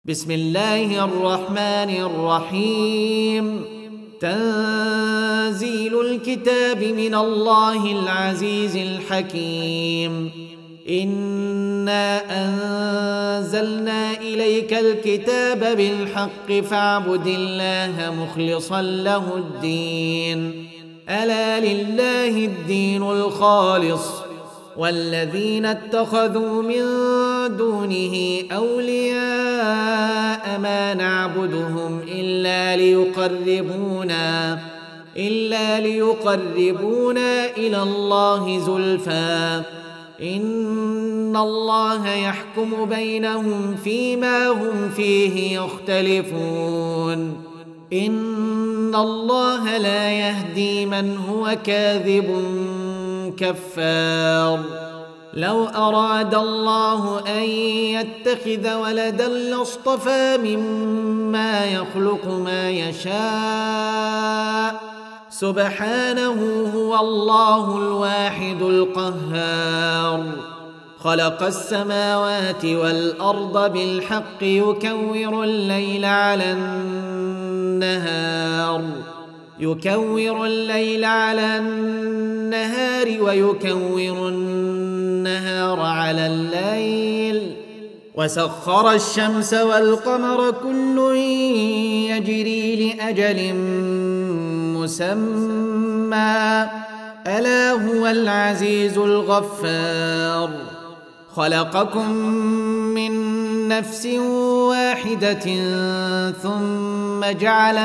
بسم الله الرحمن الرحيم. تنزيل الكتاب من الله العزيز الحكيم. إنا أنزلنا إليك الكتاب بالحق فاعبد الله مخلصا له الدين. ألا لله الدين الخالص والذين اتخذوا من دونه أولياء ما نعبدهم إلا ليقربونا إلى الله زلفى إن الله يحكم بينهم فيما هم فيه يختلفون. إن الله لا يهدي من هو كاذب كفار. لو أراد الله أن يتخذ ولدا لاصطفى مما يخلق ما يشاء سبحانه هو الله الواحد القهار. خلق السماوات والأرض بالحق يكور الليل على النهار ويكور النهار على الليل وسخر الشمس والقمر كل يجري لأجل مسمى ألا هو العزيز الغفار. خلقكم من نفس واحدة ثم جعل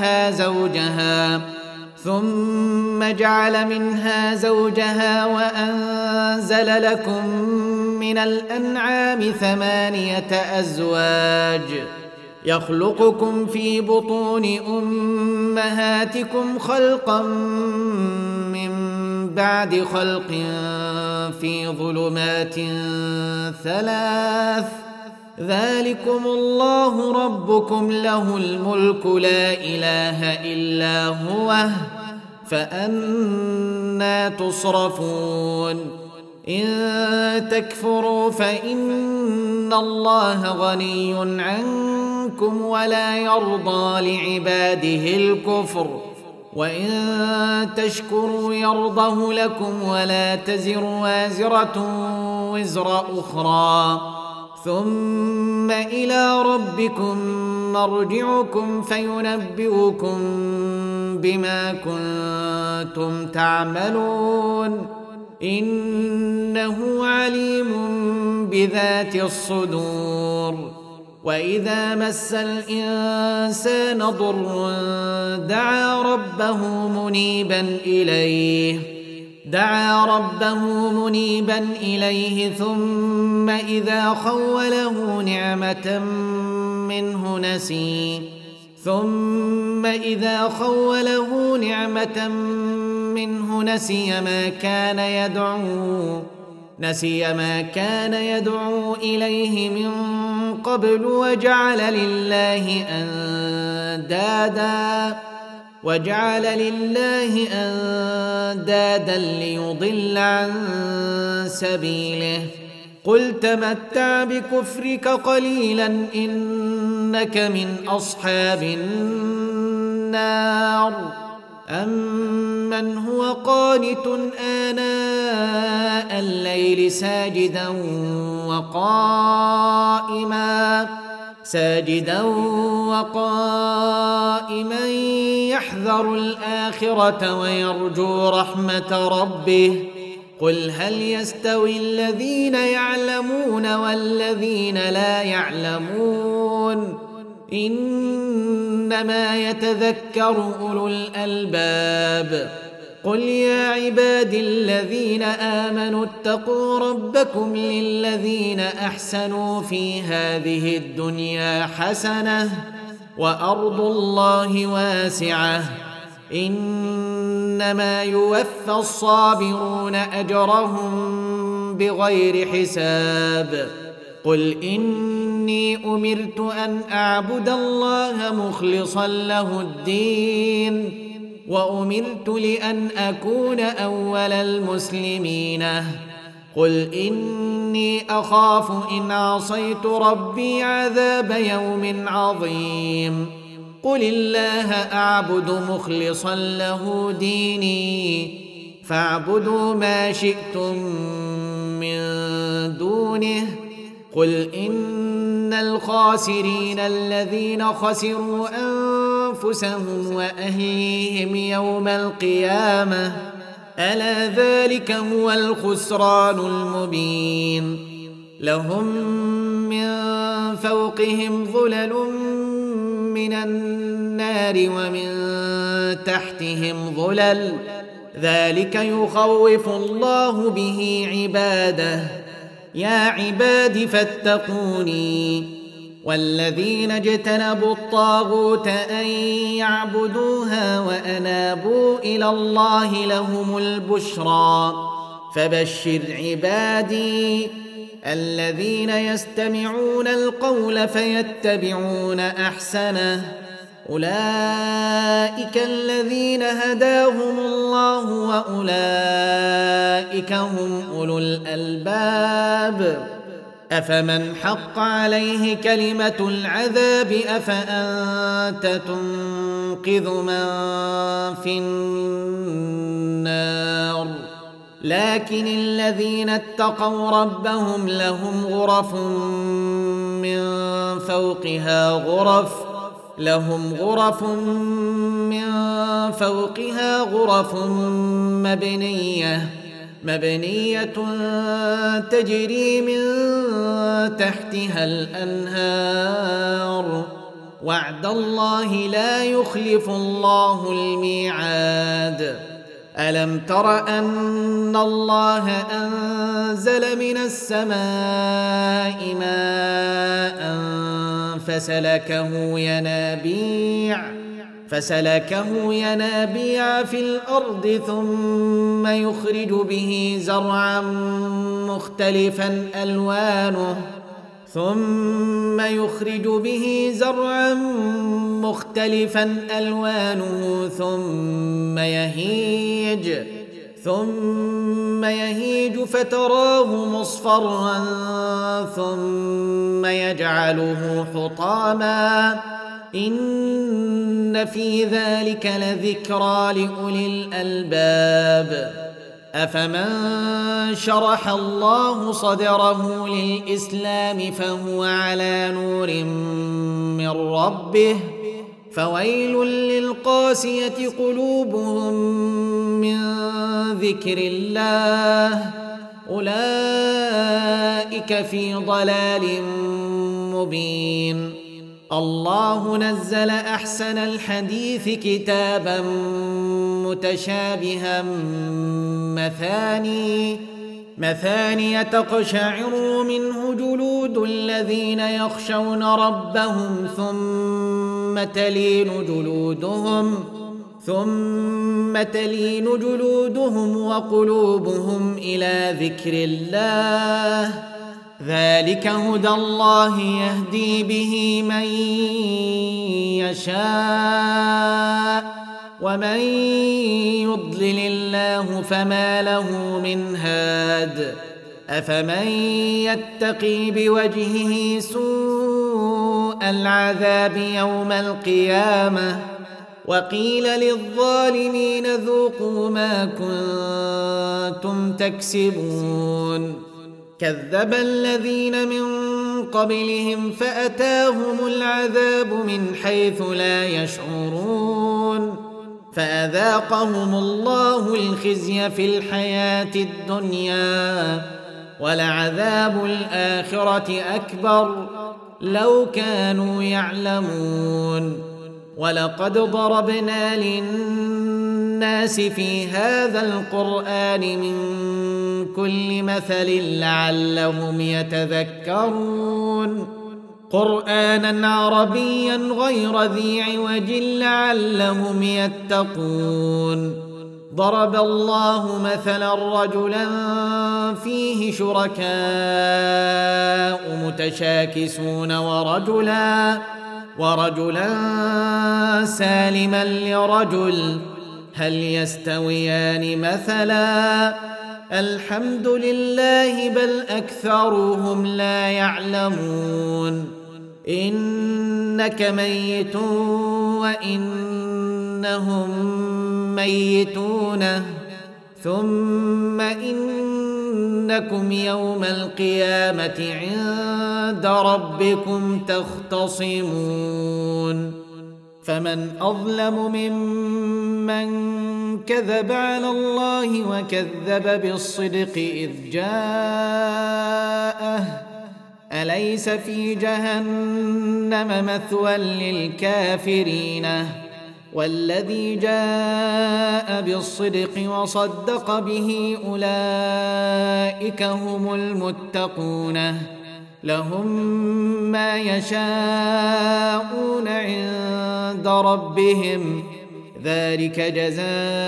منها زوجها وأنزل لكم من الأنعام 8 أزواج يخلقكم في بطون أمهاتكم خلقا من بعد خلق في ظلمات 3 ذلكم الله ربكم له الملك لا إله إلا هو فأنى تصرفون. إن تكفروا فإن الله غني عنكم ولا يرضى لعباده الكفر وإن تشكروا يرضه لكم ولا تزر وازرة وزر أخرى ثم إلى ربكم مرجعكم فينبئكم بما كنتم تعملون إنه عليم بذات الصدور. وإذا مس الإنسان ضر دعا ربه منيبا إليه ثم إذا خوله نعمة منه نسي ما كان يدعو إليه من قبل وجعل لله أندادا ليضل عن سبيله. قل تمتع بكفرك قليلا إنك من أصحاب النار. أمن هو قانت آناء الليل ساجدا وقائما يحذر الآخرة ويرجو رحمة ربه. قل هل يستوي الذين يعلمون والذين لا يعلمون إنما يتذكر أولو الألباب. قل يا عبادي الذين آمنوا اتقوا ربكم للذين أحسنوا في هذه الدنيا حسنة وأرض الله واسعة إنما يوفى الصابرون أجرهم بغير حساب. قل إني أمرت أن أعبد الله مخلصا له الدين وأمرت لأن أكون أول المسلمين. قل إني أخاف إن عصيت ربي عذاب يوم عظيم قل الله أعبد مخلصا له ديني فاعبدوا ما شئتم من دونه قل إن الخاسرين الذين خسروا أنفسهم وأهليهم يوم القيامة ألا ذلك هو الخسران المبين لهم من فوقهم ظلل من النار ومن تحتهم ظلل ذلك يخوف الله به عباده يا عباد فاتقوني والذين اجتنبوا الطاغوت أن يعبدوها وأنابوا إلى الله لهم البشرى فبشر عبادي الذين يستمعون القول فيتبعون أحسنه أولئك الذين هداهم الله وأولئك هم أولو الألباب أفمن حق عليه كلمة العذاب أفأنت تنقذ من في النار لكن الذين اتقوا ربهم لهم غرف من فوقها غرف مبنية تجري من تحتها الأنهار وعد الله لا يخلف الله الميعاد ألم تر أن الله أنزل من السماء ماء فسلكه ينابيع في الأرض ثم يخرج به زرعا مختلفا ألوانه ثم يهيج فتراه مصفرا ثم يجعله حطاما إن في ذلك لذكرى لأولي الألباب أفمن شرح الله صدره للإسلام فهو على نور من ربه فويل للقاسية قلوبهم من ذكر الله أولئك في ضلال مبين الله نزل أحسن الحديث كتابا متشابها مثاني تقشعر منه جلود الذين يخشون ربهم ثم تلين جلودهم وقلوبهم إلى ذكر الله ذلك هدى الله يهدي به من يشاء ومن يضلل الله فما له من هاد أفمن يتقي بوجهه سوء العذاب يوم القيامة وقيل للظالمين ذوقوا ما كنتم تكسبون كذب الذين من قبلهم فأتاهم العذاب من حيث لا يشعرون فأذاقهم الله الخزي في الحياة الدنيا ولعذاب الآخرة أكبر لو كانوا يعلمون ولقد ضربنا للناس في هذا القرآن من كل مثل لعلهم يتذكرون قرآنا عربيا غير ذي عوج لعلهم يتقون ضرب الله مثلا رجلا فيه شركاء متشاكسون ورجلا سالما لرجل هل يستويان مثلا الحمد لله بل أكثرهم لا يعلمون إنك ميت وإنهم ميتون ثم إنكم يوم القيامة عند ربكم تختصمون فمن أظلم ممن كذب على الله وكذب بالصدق إذ جاءه أليس في جهنم مثوى للكافرين والذي جاء بالصدق وصدق به أولئك هم المتقون لهم ما يشاءون عند ربهم ذلك جزاء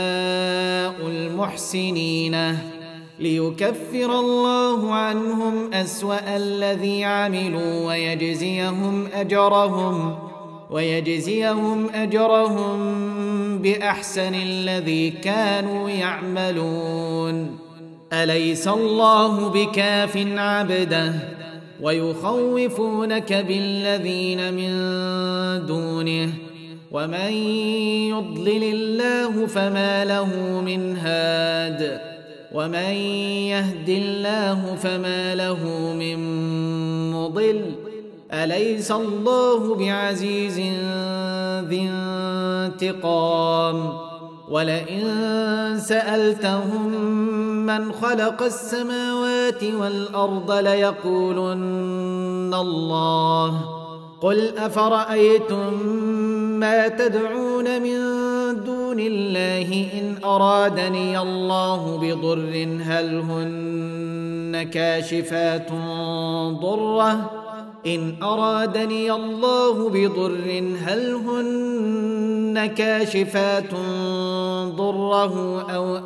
المحسنين ليكفر الله عنهم أسوأ الذي عملوا ويجزيهم أجرهم بأحسن الذي كانوا يعملون أليس الله بكاف عبده ويخوفونك بالذين من دونه ومن يضلل الله فما له من هاد ومن يهد الله فما له من مضل أليس الله بعزيز ذي انتقام ولئن سألتهم من خلق السماوات والأرض ليقولن الله قل أفرأيتم ما تدعون من دون الله إن أرادني الله بضر هل هن كاشفات ضره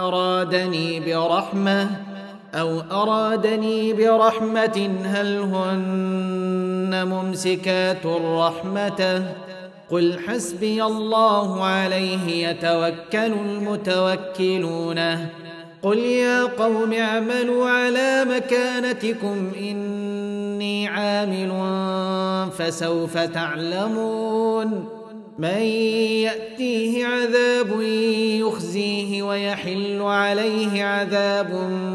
أو أرادني برحمة هل هن ممسكات رحمته قل حسبي الله عليه يتوكل المتوكلون قل يا قوم اعملوا على مكانتكم إني عامل فسوف تعلمون من يأتيه عذاب يخزيه ويحل عليه عذاب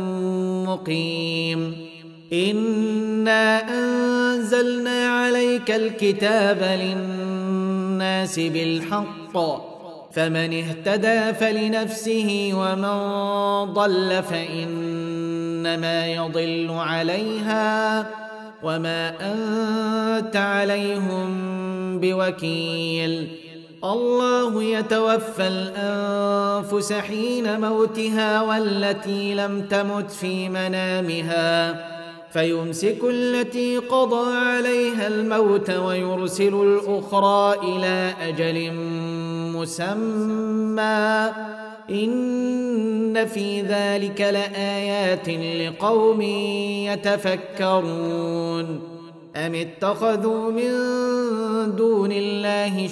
مقيم إنا أنزلنا عليك الكتاب للناس بالحق فمن اهتدى فلنفسه ومن ضل فإنما يضل عليها وما أنت عليهم بوكيل الله يتوفى الأنفس حين موتها والتي لم تمت في منامها فيمسك التي قضى عليها الموت ويرسل الأخرى إلى أجل مسمى إن في ذلك لآيات لقوم يتفكرون أم اتخذوا من دون الله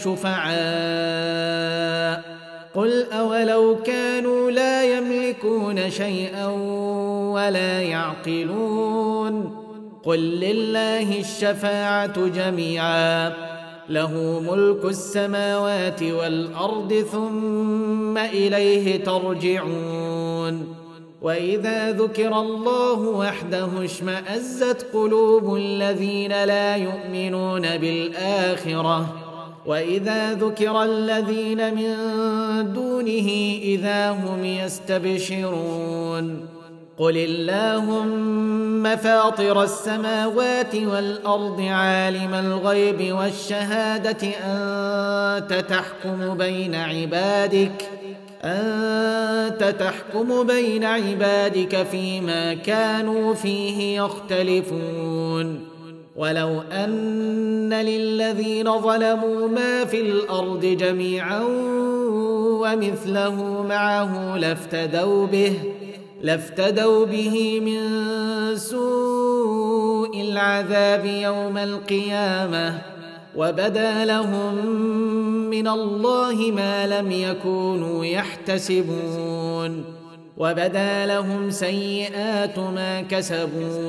شفعاء قل أولو كانوا لا يملكون شيئا ولا يعقلون قل لله الشفاعة جميعا له ملك السماوات والأرض ثم إليه ترجعون وإذا ذكر الله وحده اشمأزت قلوب الذين لا يؤمنون بالآخرة وإذا ذكر الذين من دونه إذا هم يستبشرون قل اللهم فاطر السماوات والأرض عالم الغيب والشهادة أنت تحكم بين عبادك فيما كانوا فيه يختلفون ولو أن للذين ظلموا ما في الأرض جميعا ومثله معه لافتدوا به من سوء العذاب يوم القيامة وبدا لهم من الله ما لم يكونوا يحتسبون وبدا لهم سيئات ما كسبوا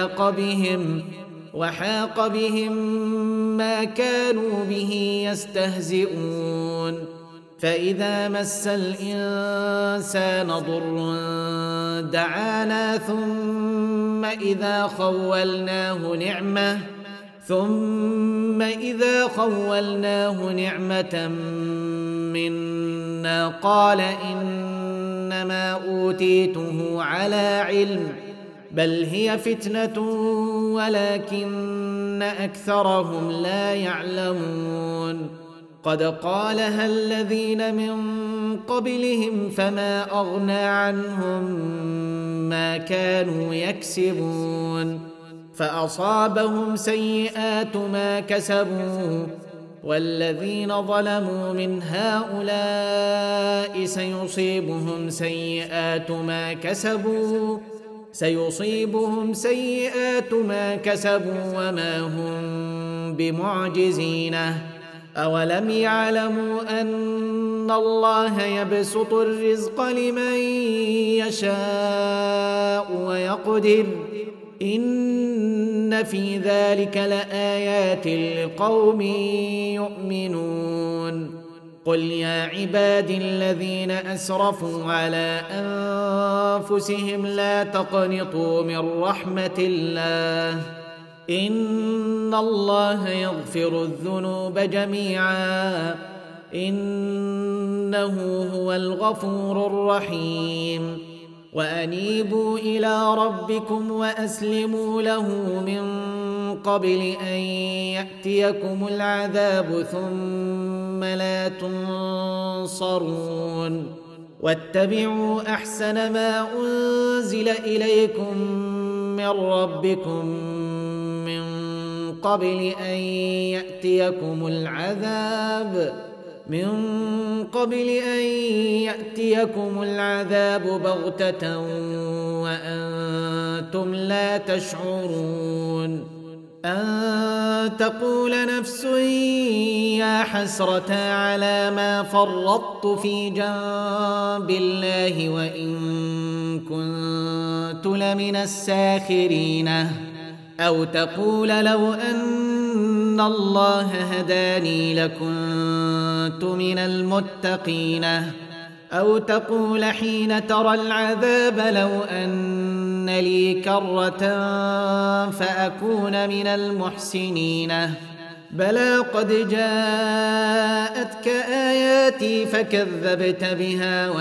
وحاق بهم ما كانوا به يستهزئون فإذا مس الإنسان ضر دعانا ثم إذا خولناه نعمة منا قال إنما أوتيته على علم بل هي فتنة ولكن أكثرهم لا يعلمون قد قالها الذين من قبلهم فما أغنى عنهم ما كانوا يكسبون فأصابهم سيئات ما كسبوا والذين ظلموا من هؤلاء سيصيبهم سيئات ما كسبوا وما هم بمعجزين أولم يعلموا أن الله يبسط الرزق لمن يشاء ويقدر إن في ذلك لآيات لقوم يؤمنون قل يا عبادي الذين أسرفوا على أنفسهم لا تقنطوا من رحمة الله إن الله يغفر الذنوب جميعا إنه هو الغفور الرحيم وأنيبوا إلى ربكم وأسلموا له من قبل أن يأتيكم العذاب ثم لا تنصرون واتبعوا أحسن ما أنزل إليكم من ربكم من قبل أن يأتيكم العذاب بغتة وأنتم لا تشعرون أن تقول نفس يا حسرة على ما فرطت في جنب الله وإن كنت لمن الساخرين أو تقول لو أن الله هداني لكنت من المتقين أو تقول حين ترى العذاب لو أن لي كرة فأكون من المحسنين بلى قد جاءتك آياتي فكذبت بها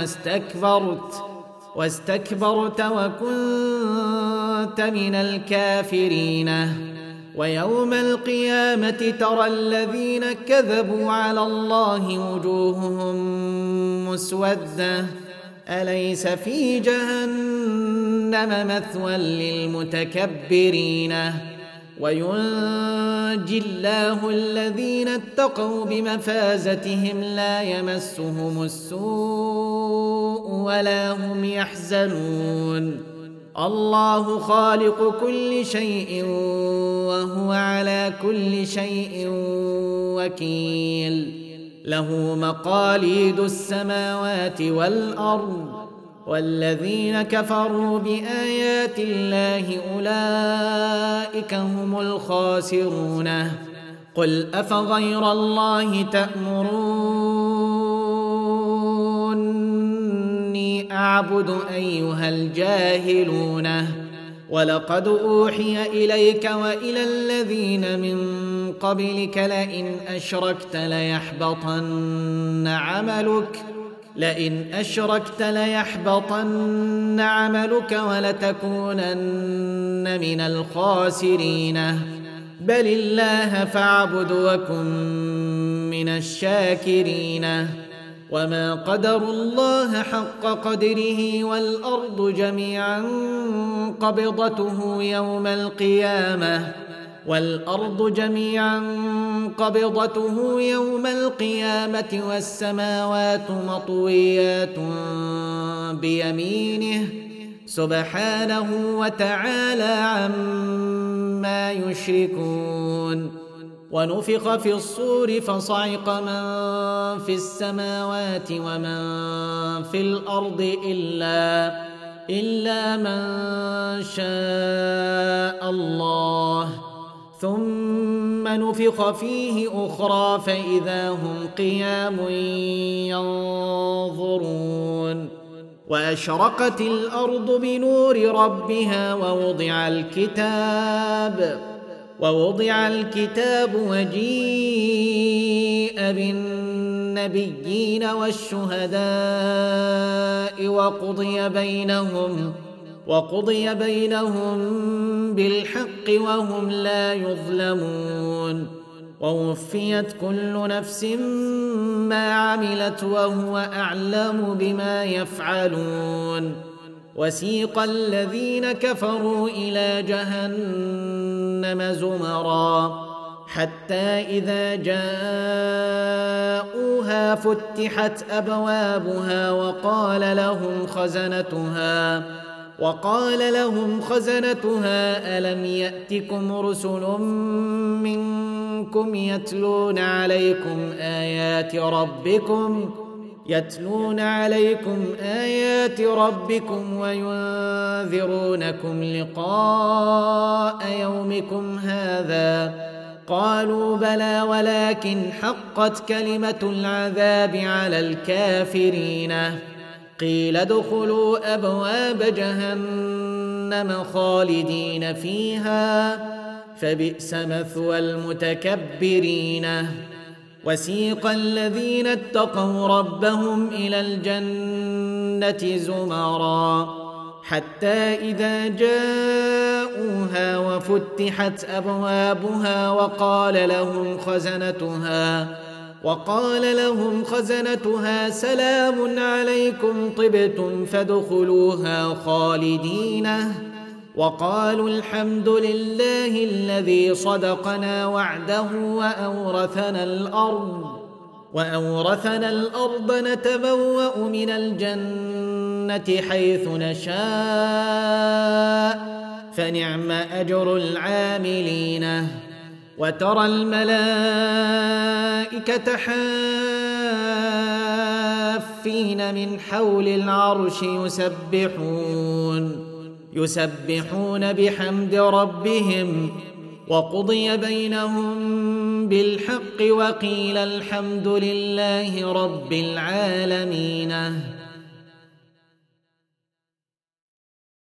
واستكبرت وكنت من الكافرين ويوم القيامة ترى الذين كذبوا على الله وجوههم مسودة أليس في جهنم مثوى للمتكبرين وينجي الله الذين اتقوا بمفازتهم لا يمسهم السوء ولا هم يحزنون الله خالق كل شيء وهو على كل شيء وكيل له مقاليد السماوات والأرض والذين كفروا بآيات الله أولئك هم الخاسرون قل أفغير الله تأمروني أعبد أيها الجاهلون ولقد أوحي إليك وإلى الذين من قبلك لئن أشركت ليحبطن عملك ولتكونن من الخاسرين بل الله فاعبد وكن من الشاكرين وما قدروا الله حق قدره والأرض جميعا قبضته يوم القيامة والسماوات مطويات بيمينه سبحانه وتعالى عما يشركون ونفخ في الصور فصعق من في السماوات ومن في الأرض إلا من شاء الله، ثم نفخ فيه أخرى فإذا هم قيام ينظرون. وأشرقت الأرض بنور ربها ووضع الكتاب وجيء بالنبيين والشهداء وقضي بينهم بالحق وهم لا يظلمون. ووفيت كل نفس ما عملت وهو أعلم بما يفعلون. وسيق الذين كفروا إلى جهنم زمرا حتى إذا جاءوها فتحت أبوابها وقال لهم خزنتها ألم يأتكم رسل منكم يتلون عليكم آيات ربكم وينذرونكم لقاء يومكم هذا؟ قالوا بلى ولكن حقت كلمة العذاب على الكافرين. قيل ادخلوا أبواب جهنم خالدين فيها فبئس مثوى المتكبرين. وسيق الذين اتقوا ربهم إلى الجنة زمرا حتى إذا جاءوها وفتحت أبوابها وقال لهم خزنتها سلام عليكم طبتم فادخلوها خالدين. وقالوا الحمد لله الذي صدقنا وعده وأورثنا الأرض نتبوأ من الجنة حيث نشاء فنعم أجر العاملين. وترى الملائكة حافين من حول العرش يسبحون بحمد ربهم. وقضي بينهم بالحق وقيل الحمد لله رب العالمين.